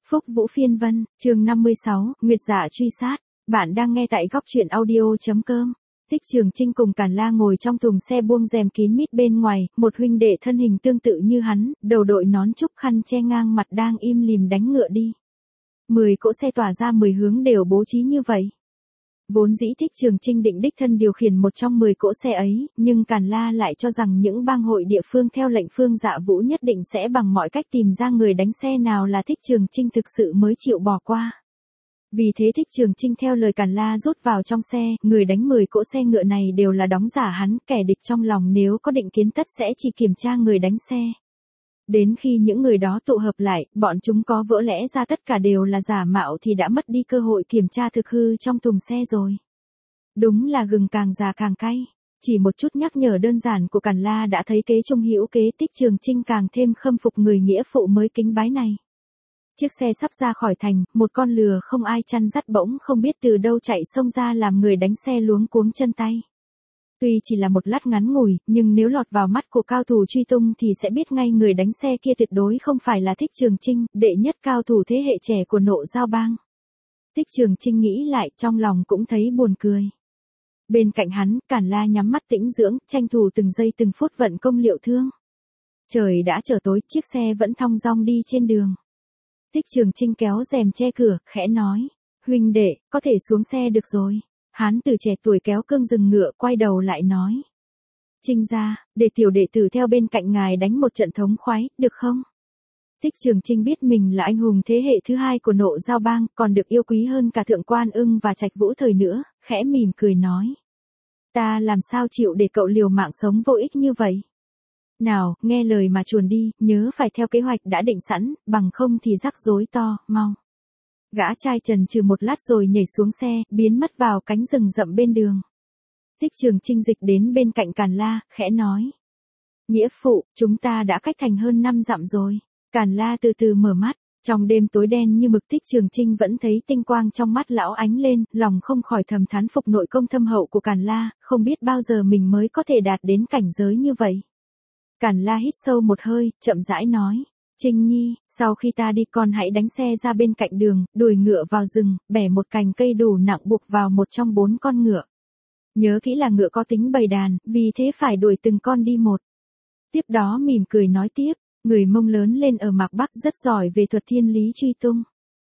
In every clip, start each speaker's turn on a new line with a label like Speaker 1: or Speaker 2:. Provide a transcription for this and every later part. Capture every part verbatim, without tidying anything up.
Speaker 1: Phúc Vũ Phiên Vân, chương năm mươi sáu, Nguyệt Dạ truy sát. Bạn đang nghe tại góc truyện audio.com. Tích Trường Trinh cùng Càn La ngồi trong thùng xe buông rèm kín mít bên ngoài, một huynh đệ thân hình tương tự như hắn, đầu đội nón trúc khăn che ngang mặt đang im lìm đánh ngựa đi. Mười cỗ xe tỏa ra mười hướng đều bố trí như vậy. Vốn dĩ Tích Trường Trinh định đích thân điều khiển một trong mười cỗ xe ấy, nhưng Càn La lại cho rằng những bang hội địa phương theo lệnh Phương Dạ Vũ nhất định sẽ bằng mọi cách tìm ra người đánh xe nào là Tích Trường Trinh thực sự mới chịu bỏ qua. Vì thế Tích Trường Trinh theo lời Càn La rút vào trong xe, người đánh mười cỗ xe ngựa này đều là đóng giả hắn, kẻ địch trong lòng nếu có định kiến tất sẽ chỉ kiểm tra người đánh xe. Đến khi những người đó tụ hợp lại, bọn chúng có vỡ lẽ ra tất cả đều là giả mạo thì đã mất đi cơ hội kiểm tra thực hư trong thùng xe rồi. Đúng là gừng càng già càng cay. Chỉ một chút nhắc nhở đơn giản của Càn La đã thấy kế trung hữu kế, Tích Trường Trinh càng thêm khâm phục người nghĩa phụ mới kính bái này. Chiếc xe sắp ra khỏi thành, một con lừa không ai chăn dắt bỗng không biết từ đâu chạy xông ra làm người đánh xe luống cuống chân tay. Tuy chỉ là một lát ngắn ngủi, nhưng nếu lọt vào mắt của cao thủ truy tung thì sẽ biết ngay người đánh xe kia tuyệt đối không phải là Tích Trường Trinh, đệ nhất cao thủ thế hệ trẻ của Nộ Giao Bang. Tích Trường Trinh nghĩ lại, trong lòng cũng thấy buồn cười. Bên cạnh hắn, Càn La nhắm mắt tĩnh dưỡng, tranh thủ từng giây từng phút vận công liệu thương. Trời đã trở tối, chiếc xe vẫn thong dong đi trên đường. Tích Trường Trinh kéo rèm che cửa, khẽ nói, huynh đệ, có thể xuống xe được rồi. Hán từ trẻ tuổi kéo cương dừng ngựa, quay đầu lại nói. Trinh gia, để tiểu đệ tử theo bên cạnh ngài đánh một trận thống khoái, được không? Tích Trường Trinh biết mình là anh hùng thế hệ thứ hai của Nộ Giao Bang, còn được yêu quý hơn cả Thượng Quan Ưng và Trạch Vũ Thời nữa, khẽ mỉm cười nói. Ta làm sao chịu để cậu liều mạng sống vô ích như vậy? Nào, nghe lời mà chuồn đi, nhớ phải theo kế hoạch đã định sẵn, bằng không thì rắc rối to, mau. Gã trai trần trừ một lát rồi nhảy xuống xe, biến mất vào cánh rừng rậm bên đường. Tích Trường Trinh dịch đến bên cạnh Càn La, khẽ nói. Nghĩa phụ, chúng ta đã cách thành hơn năm dặm rồi. Càn La từ từ mở mắt, trong đêm tối đen như mực Tích Trường Trinh vẫn thấy tinh quang trong mắt lão ánh lên, lòng không khỏi thầm thán phục nội công thâm hậu của Càn La, không biết bao giờ mình mới có thể đạt đến cảnh giới như vậy. Càn La hít sâu một hơi, chậm rãi nói. Trinh Nhi, sau khi ta đi con hãy đánh xe ra bên cạnh đường, đuổi ngựa vào rừng, bẻ một cành cây đủ nặng buộc vào một trong bốn con ngựa. Nhớ kỹ là ngựa có tính bầy đàn, vì thế phải đuổi từng con đi một. Tiếp đó mỉm cười nói tiếp, người Mông lớn lên ở Mạc Bắc rất giỏi về thuật thiên lý truy tung.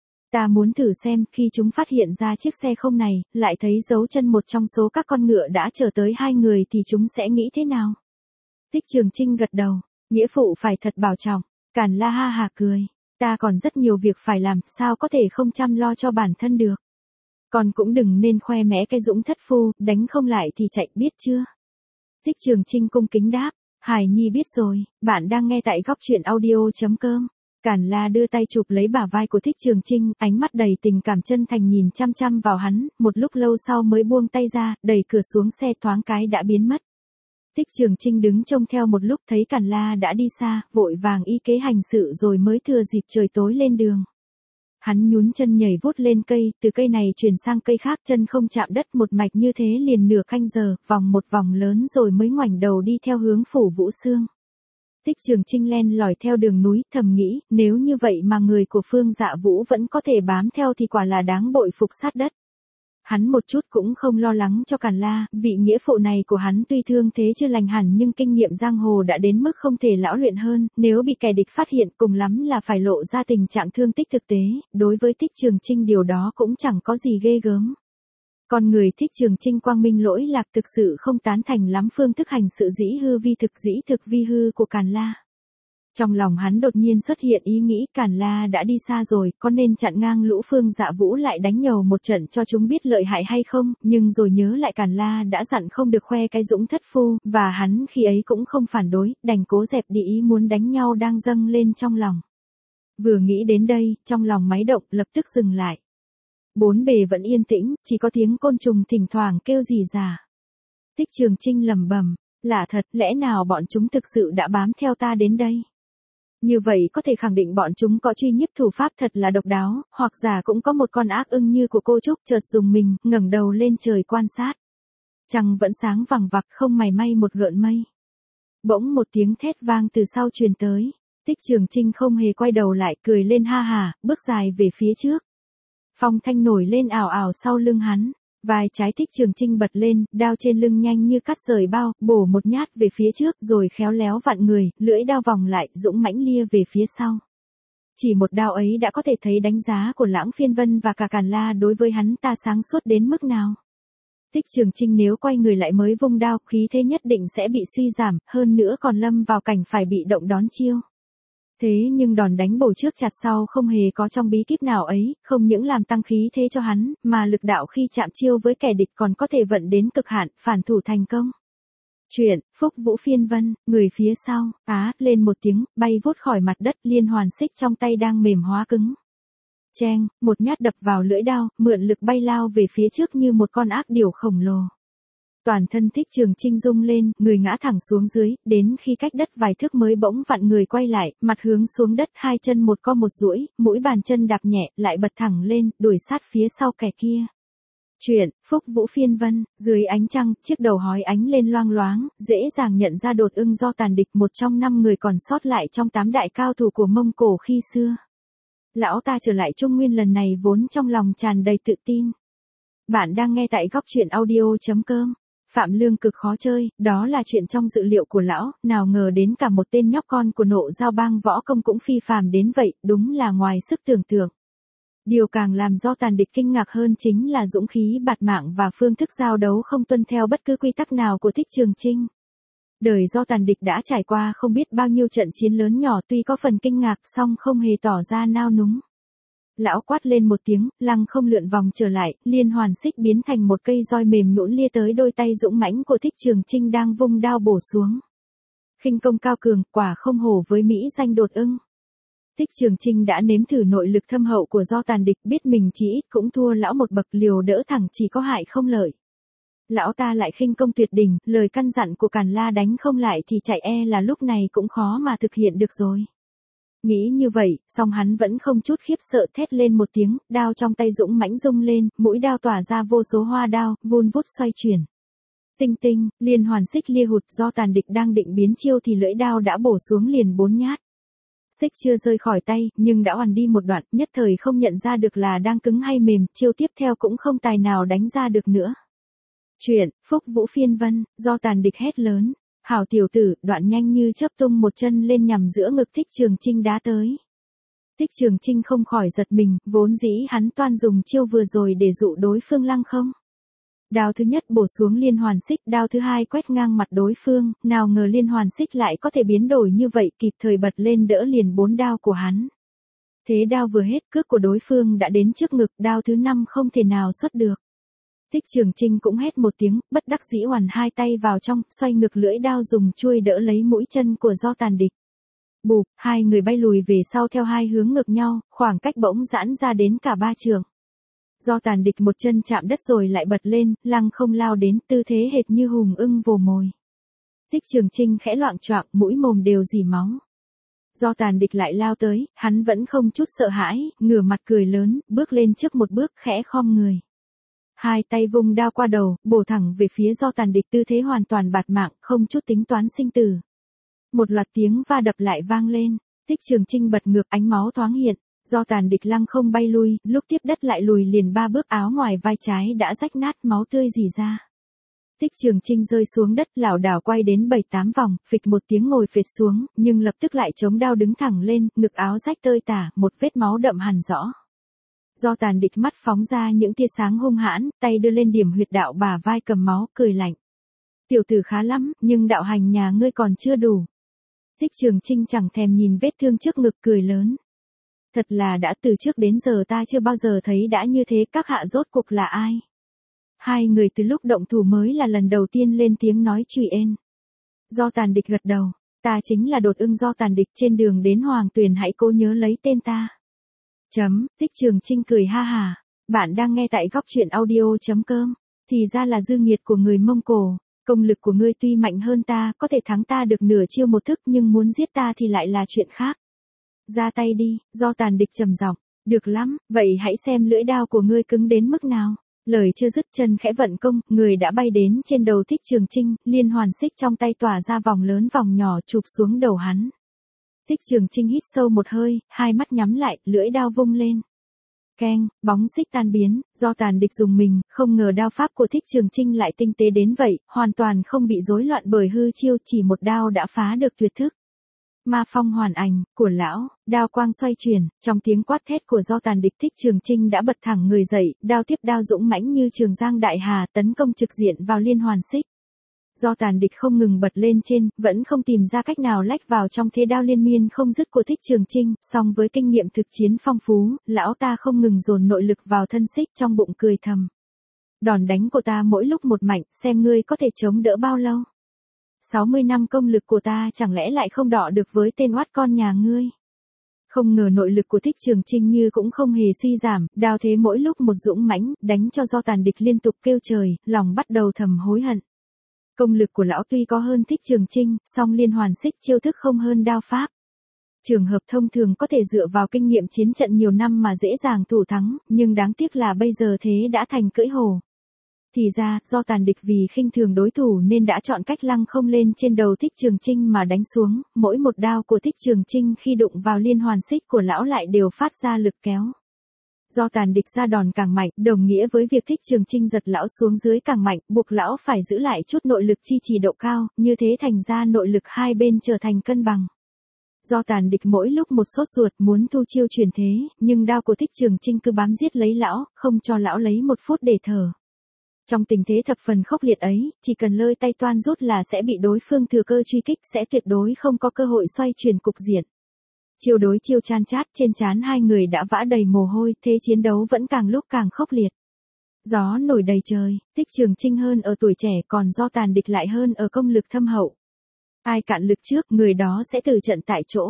Speaker 1: Ta muốn thử xem khi chúng phát hiện ra chiếc xe không này, lại thấy dấu chân một trong số các con ngựa đã chở tới hai người thì chúng sẽ nghĩ thế nào? Tích Trường Trinh gật đầu, nghĩa phụ phải thật bảo trọng. Càn La ha hà cười, ta còn rất nhiều việc phải làm, sao có thể không chăm lo cho bản thân được. Con cũng đừng nên khoe mẽ cái dũng thất phu, đánh không lại thì chạy biết chưa. Tích Trường Trinh cung kính đáp, Hải Nhi biết rồi, bạn đang nghe tại góc truyện audio.com. Càn La đưa tay chụp lấy bả vai của Tích Trường Trinh, ánh mắt đầy tình cảm chân thành nhìn chăm chăm vào hắn, một lúc lâu sau mới buông tay ra, đẩy cửa xuống xe thoáng cái đã biến mất. Tích Trường Trinh đứng trông theo một lúc thấy Càn La đã đi xa, vội vàng y kế hành sự rồi mới thừa dịp trời tối lên đường. Hắn nhún chân nhảy vút lên cây, từ cây này chuyển sang cây khác, chân không chạm đất một mạch như thế liền nửa canh giờ, vòng một vòng lớn rồi mới ngoảnh đầu đi theo hướng phủ Vũ Xương. Tích Trường Trinh len lỏi theo đường núi, thầm nghĩ, nếu như vậy mà người của Phương Dạ Vũ vẫn có thể bám theo thì quả là đáng bội phục sát đất. Hắn một chút cũng không lo lắng cho Càn La, vị nghĩa phụ này của hắn tuy thương thế chưa lành hẳn nhưng kinh nghiệm giang hồ đã đến mức không thể lão luyện hơn, nếu bị kẻ địch phát hiện cùng lắm là phải lộ ra tình trạng thương tích thực tế, đối với Tích Trường Trinh điều đó cũng chẳng có gì ghê gớm. Con người Tích Trường Trinh quang minh lỗi lạc thực sự không tán thành lắm phương thức hành sự dĩ hư vi thực dĩ thực vi hư của Càn La. Trong lòng hắn đột nhiên xuất hiện ý nghĩ Càn La đã đi xa rồi, có nên chặn ngang lũ Phương Dạ Vũ lại đánh nhầu một trận cho chúng biết lợi hại hay không, nhưng rồi nhớ lại Càn La đã dặn không được khoe cái dũng thất phu, và hắn khi ấy cũng không phản đối, đành cố dẹp đi ý muốn đánh nhau đang dâng lên trong lòng. Vừa nghĩ đến đây, trong lòng máy động lập tức dừng lại. Bốn bề vẫn yên tĩnh, chỉ có tiếng côn trùng thỉnh thoảng kêu rì rà. Tích Trường Trinh lẩm bẩm, lạ thật, lẽ nào bọn chúng thực sự đã bám theo ta đến đây? Như vậy có thể khẳng định bọn chúng có truy nhiếp thủ pháp thật là độc đáo, hoặc giả cũng có một con ác ưng như của cô Trúc chợt dùng mình, ngẩng đầu lên trời quan sát. Trăng vẫn sáng vằng vặc không mảy may một gợn mây. Bỗng một tiếng thét vang từ sau truyền tới. Tích Trường Trinh không hề quay đầu lại, cười lên ha hà, bước dài về phía trước. Phong thanh nổi lên ảo ảo sau lưng hắn. Vai trái Tích Trường Trinh bật lên, đao trên lưng nhanh như cắt rời bao, bổ một nhát về phía trước rồi khéo léo vặn người, lưỡi đao vòng lại, dũng mãnh lia về phía sau. Chỉ một đao ấy đã có thể thấy đánh giá của Lãng Phiên Vân và cả Càn La đối với hắn ta sáng suốt đến mức nào. Tích Trường Trinh nếu quay người lại mới vung đao, khí thế nhất định sẽ bị suy giảm, hơn nữa còn lâm vào cảnh phải bị động đón chiêu. Thế nhưng đòn đánh bổ trước chặt sau không hề có trong bí kíp nào ấy, không những làm tăng khí thế cho hắn, mà lực đạo khi chạm chiêu với kẻ địch còn có thể vận đến cực hạn, phản thủ thành công. Chuyện, Phúc Vũ Phiên Vân, người phía sau, á, lên một tiếng, bay vút khỏi mặt đất, liên hoàn xích trong tay đang mềm hóa cứng. Cheng, một nhát đập vào lưỡi đao, mượn lực bay lao về phía trước như một con ác điểu khổng lồ. Toàn thân Tích Trường Trinh rung lên, người ngã thẳng xuống dưới, đến khi cách đất vài thước mới bỗng vặn người quay lại, mặt hướng xuống đất, hai chân một co một duỗi, mũi bàn chân đạp nhẹ, lại bật thẳng lên, đuổi sát phía sau kẻ kia. Chuyện, Phúc Vũ Phiên Vân, dưới ánh trăng, chiếc đầu hói ánh lên loang loáng, dễ dàng nhận ra Đột Ưng do Tàn Địch, một trong năm người còn sót lại trong tám đại cao thủ của Mông Cổ khi xưa. Lão ta trở lại Trung Nguyên lần này vốn trong lòng tràn đầy tự tin. Bạn đang nghe tại góc truyện audio chấm com. Phạm Lương cực khó chơi, đó là chuyện trong dự liệu của lão, nào ngờ đến cả một tên nhóc con của Nộ Giao Bang võ công cũng phi phàm đến vậy, đúng là ngoài sức tưởng tượng. Điều càng làm do Tàn Địch kinh ngạc hơn chính là dũng khí bạt mạng và phương thức giao đấu không tuân theo bất cứ quy tắc nào của Tích Trường Trinh. Đời do Tàn Địch đã trải qua không biết bao nhiêu trận chiến lớn nhỏ, tuy có phần kinh ngạc song không hề tỏ ra nao núng. Lão quát lên một tiếng, lăng không lượn vòng trở lại, liên hoàn xích biến thành một cây roi mềm nhũn lia tới đôi tay dũng mãnh của Tích Trường Trinh đang vung đao bổ xuống. Khinh công cao cường, quả không hổ với mỹ danh Đột Ưng. Tích Trường Trinh đã nếm thử nội lực thâm hậu của do Tàn Địch, biết mình chỉ ít cũng thua lão một bậc, liều đỡ thẳng chỉ có hại không lợi. Lão ta lại khinh công tuyệt đỉnh, lời căn dặn của Càn La đánh không lại thì chạy e là lúc này cũng khó mà thực hiện được rồi. Nghĩ như vậy, song hắn vẫn không chút khiếp sợ, thét lên một tiếng, đao trong tay dũng mãnh rung lên, mũi đao tỏa ra vô số hoa đao, vun vút xoay chuyển. Tinh tinh, liên hoàn xích lia hụt, do Tàn Địch đang định biến chiêu thì lưỡi đao đã bổ xuống liền bốn nhát. Xích chưa rơi khỏi tay, nhưng đã oằn đi một đoạn, nhất thời không nhận ra được là đang cứng hay mềm, chiêu tiếp theo cũng không tài nào đánh ra được nữa. Chuyện, Phúc Vũ Phiên Vân, do Tàn Địch hét lớn. Hảo tiểu tử, đoạn nhanh như chớp tung một chân lên nhằm giữa ngực Tích Trường Trinh đá tới. Tích Trường Trinh không khỏi giật mình, vốn dĩ hắn toan dùng chiêu vừa rồi để dụ đối phương lăng không. Đao thứ nhất bổ xuống liên hoàn xích, đao thứ hai quét ngang mặt đối phương, nào ngờ liên hoàn xích lại có thể biến đổi như vậy, kịp thời bật lên đỡ liền bốn đao của hắn. Thế đao vừa hết, cước của đối phương đã đến trước ngực, đao thứ năm không thể nào xuất được. Tích Trường Trinh cũng hét một tiếng, bất đắc dĩ hoàn hai tay vào trong, xoay ngược lưỡi đao dùng chuôi đỡ lấy mũi chân của do Tàn Địch. Bụp, hai người bay lùi về sau theo hai hướng ngược nhau, khoảng cách bỗng giãn ra đến cả ba trượng. Do Tàn Địch một chân chạm đất rồi lại bật lên, lăng không lao đến, tư thế hệt như hùng ưng vồ mồi. Tích Trường Trinh khẽ loạng choạng, mũi mồm đều rỉ máu. Do Tàn Địch lại lao tới, hắn vẫn không chút sợ hãi, ngửa mặt cười lớn, bước lên trước một bước, khẽ khom người. Hai tay vung đao qua đầu, bổ thẳng về phía do Tàn Địch, tư thế hoàn toàn bạt mạng, không chút tính toán sinh tử. Một loạt tiếng va đập lại vang lên, Tích Trường Trinh bật ngược, ánh máu thoáng hiện, do Tàn Địch lăng không bay lui, lúc tiếp đất lại lùi liền ba bước, áo ngoài vai trái đã rách nát, máu tươi rỉ ra. Tích Trường Trinh rơi xuống đất, lảo đảo quay đến bảy tám vòng, phịch một tiếng ngồi phệt xuống, nhưng lập tức lại chống đao đứng thẳng lên, ngực áo rách tơi tả, một vết máu đậm hằn rõ. Do Tàn Địch mắt phóng ra những tia sáng hung hãn, tay đưa lên điểm huyệt đạo bả vai cầm máu, cười lạnh. Tiểu tử khá lắm, nhưng đạo hành nhà ngươi còn chưa đủ. Tích Trường Trinh chẳng thèm nhìn vết thương trước ngực, cười lớn. Thật là đã từ trước đến giờ ta chưa bao giờ thấy đã như thế, các hạ rốt cuộc là ai? Hai người từ lúc động thủ mới là lần đầu tiên lên tiếng nói chùy ên. Do Tàn Địch gật đầu, ta chính là Đột Ưng do Tàn Địch, trên đường đến Hoàng Tuyền hãy cố nhớ lấy tên ta. Chấm, Tích Trường Trinh cười ha hà, bạn đang nghe tại góc truyện audio chấm com, thì ra là dư nghiệt của người Mông Cổ, công lực của ngươi tuy mạnh hơn ta, có thể thắng ta được nửa chiêu một thức, nhưng muốn giết ta thì lại là chuyện khác. Ra tay đi, do Tàn Địch trầm giọng, được lắm, vậy hãy xem lưỡi đao của ngươi cứng đến mức nào. Lời chưa dứt, chân khẽ vận công, người đã bay đến trên đầu Tích Trường Trinh, liên hoàn xích trong tay tỏa ra vòng lớn vòng nhỏ chụp xuống đầu hắn. Thích Trường Trinh hít sâu một hơi, hai mắt nhắm lại, lưỡi đao vung lên. Keng, bóng xích tan biến, do tàn địch dùng mình, không ngờ đao pháp của Thích Trường Trinh lại tinh tế đến vậy, hoàn toàn không bị rối loạn bởi hư chiêu, chỉ một đao đã phá được tuyệt thức. Ma phong hoàn ảnh, của lão, đao quang xoay chuyển, trong tiếng quát thét của do tàn địch Thích Trường Trinh đã bật thẳng người dậy, đao tiếp đao dũng mãnh như trường giang đại hà tấn công trực diện vào liên hoàn xích. Do tàn địch không ngừng bật lên trên, vẫn không tìm ra cách nào lách vào trong thế đao liên miên không dứt của Thích Trường Trinh, song với kinh nghiệm thực chiến phong phú, lão ta không ngừng dồn nội lực vào thân xích trong bụng cười thầm. Đòn đánh của ta mỗi lúc một mạnh, xem ngươi có thể chống đỡ bao lâu. sáu mươi năm công lực của ta chẳng lẽ lại không đọ được với tên oát con nhà ngươi. Không ngờ nội lực của Thích Trường Trinh như cũng không hề suy giảm, đao thế mỗi lúc một dũng mãnh, đánh cho do tàn địch liên tục kêu trời, lòng bắt đầu thầm hối hận. Công lực của lão tuy có hơn Thích Trường Trinh, song liên hoàn xích chiêu thức không hơn đao pháp. Trường hợp thông thường có thể dựa vào kinh nghiệm chiến trận nhiều năm mà dễ dàng thủ thắng, nhưng đáng tiếc là bây giờ thế đã thành cưỡi hổ. Thì ra, do tàn địch vì khinh thường đối thủ nên đã chọn cách lăng không lên trên đầu Thích Trường Trinh mà đánh xuống, mỗi một đao của Thích Trường Trinh khi đụng vào liên hoàn xích của lão lại đều phát ra lực kéo. Do tàn địch ra đòn càng mạnh, đồng nghĩa với việc Thích Trường Trinh giật lão xuống dưới càng mạnh, buộc lão phải giữ lại chút nội lực chi trì độ cao, như thế thành ra nội lực hai bên trở thành cân bằng. Do tàn địch mỗi lúc một sốt ruột muốn thu chiêu truyền thế, nhưng đao của Thích Trường Trinh cứ bám giết lấy lão, không cho lão lấy một phút để thở. Trong tình thế thập phần khốc liệt ấy, chỉ cần lơi tay toan rút là sẽ bị đối phương thừa cơ truy kích, sẽ tuyệt đối không có cơ hội xoay chuyển cục diện. Chiêu đối chiêu chan chát, trên trán hai người đã vã đầy mồ hôi, thế chiến đấu vẫn càng lúc càng khốc liệt. Gió nổi đầy trời, Thích Trường Trinh hơn ở tuổi trẻ, còn do tàn địch lại hơn ở công lực thâm hậu. Ai cạn lực trước, người đó sẽ từ trận tại chỗ.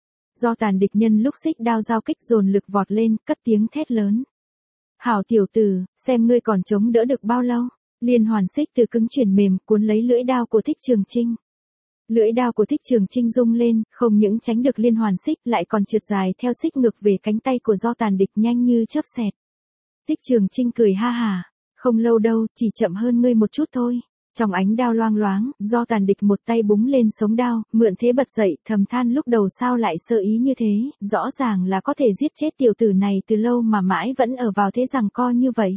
Speaker 1: Do tàn địch nhân lúc xích đao giao kích dồn lực vọt lên, cất tiếng thét lớn. Hảo tiểu tử, xem ngươi còn chống đỡ được bao lâu. Liên hoàn xích từ cứng chuyển mềm, cuốn lấy lưỡi đao của Thích Trường Trinh. Lưỡi đao của Thích Trường Trinh rung lên, không những tránh được liên hoàn xích lại còn trượt dài theo xích ngược về cánh tay của do tàn địch nhanh như chớp xẹt. Thích Trường Trinh cười ha hà, không lâu đâu, chỉ chậm hơn ngươi một chút thôi. Trong ánh đao loang loáng, do tàn địch một tay búng lên sống đao, mượn thế bật dậy, thầm than lúc đầu sao lại sơ ý như thế, rõ ràng là có thể giết chết tiểu tử này từ lâu mà mãi vẫn ở vào thế giằng co như vậy.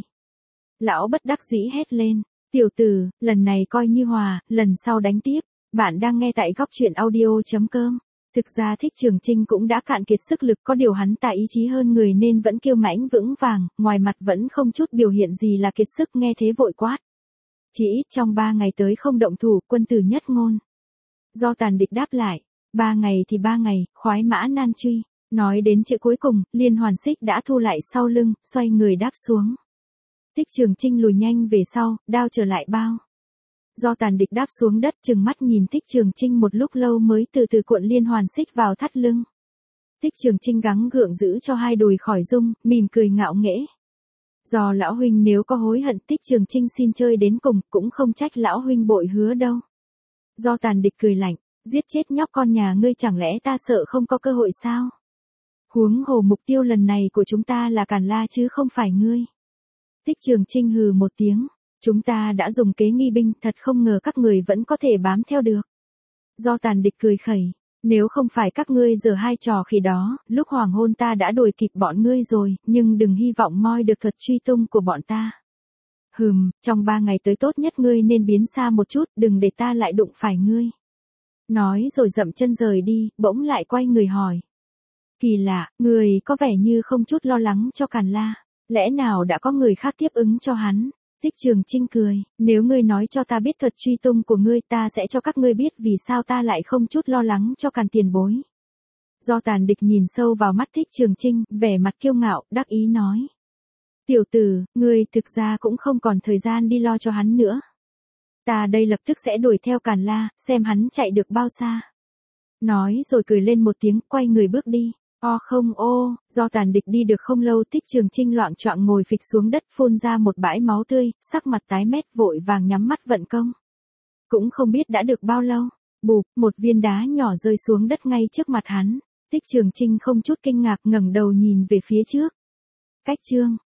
Speaker 1: Lão bất đắc dĩ hét lên, tiểu tử, lần này coi như hòa, lần sau đánh tiếp. Bạn đang nghe tại góc truyện audio chấm com. Thực ra Thích Trường Trinh cũng đã cạn kiệt sức lực, có điều hắn ta ý chí hơn người nên vẫn kiêu mãnh vững vàng, ngoài mặt vẫn không chút biểu hiện gì là kiệt sức, nghe thế vội quát. Chỉ ít trong ba ngày tới không động thủ, quân tử nhất ngôn. Do tàn địch đáp lại, ba ngày thì ba ngày, khoái mã nan truy. Nói đến chữ cuối cùng, liên hoàn xích đã thu lại sau lưng, xoay người đáp xuống. Thích Trường Trinh lùi nhanh về sau, đao trở lại bao. Do tàn địch đáp xuống đất, chừng mắt nhìn Thích Trường Trinh một lúc lâu mới từ từ cuộn liên hoàn xích vào thắt lưng. Thích Trường Trinh gắng gượng giữ cho hai đùi khỏi rung, mỉm cười ngạo nghễ. Do lão huynh nếu có hối hận, Thích Trường Trinh xin chơi đến cùng, cũng không trách lão huynh bội hứa đâu. Do tàn địch cười lạnh, giết chết nhóc con nhà ngươi chẳng lẽ ta sợ không có cơ hội sao? Huống hồ mục tiêu lần này của chúng ta là Càn La chứ không phải ngươi. Thích Trường Trinh hừ một tiếng. Chúng ta đã dùng kế nghi binh, thật không ngờ các người vẫn có thể bám theo được. Do tàn địch cười khẩy, nếu không phải các ngươi giở hai trò khỉ đó, lúc hoàng hôn ta đã đuổi kịp bọn ngươi rồi, nhưng đừng hy vọng moi được thuật truy tung của bọn ta. Hừm, trong ba ngày tới tốt nhất ngươi nên biến xa một chút, đừng để ta lại đụng phải ngươi. Nói rồi dậm chân rời đi, bỗng lại quay người hỏi. Kỳ lạ, người có vẻ như không chút lo lắng cho Càn La, lẽ nào đã có người khác tiếp ứng cho hắn? Thích Trường Trinh cười, nếu ngươi nói cho ta biết thuật truy tung của ngươi, ta sẽ cho các ngươi biết vì sao ta lại không chút lo lắng cho Càn tiền bối. Do tàn địch nhìn sâu vào mắt Thích Trường Trinh, vẻ mặt kiêu ngạo, đắc ý nói. Tiểu tử, ngươi thực ra cũng không còn thời gian đi lo cho hắn nữa. Ta đây lập tức sẽ đuổi theo Càn La, xem hắn chạy được bao xa. Nói rồi cười lên một tiếng, quay người bước đi. O không ô, do tàn địch đi được không lâu, Thích Trường Trinh loạng choạng ngồi phịch xuống đất, phun ra một bãi máu tươi, sắc mặt tái mét, vội vàng nhắm mắt vận công. Cũng không biết đã được bao lâu, bụp, một viên đá nhỏ rơi xuống đất ngay trước mặt hắn. Thích Trường Trinh không chút kinh ngạc ngẩng đầu nhìn về phía trước. Cách chương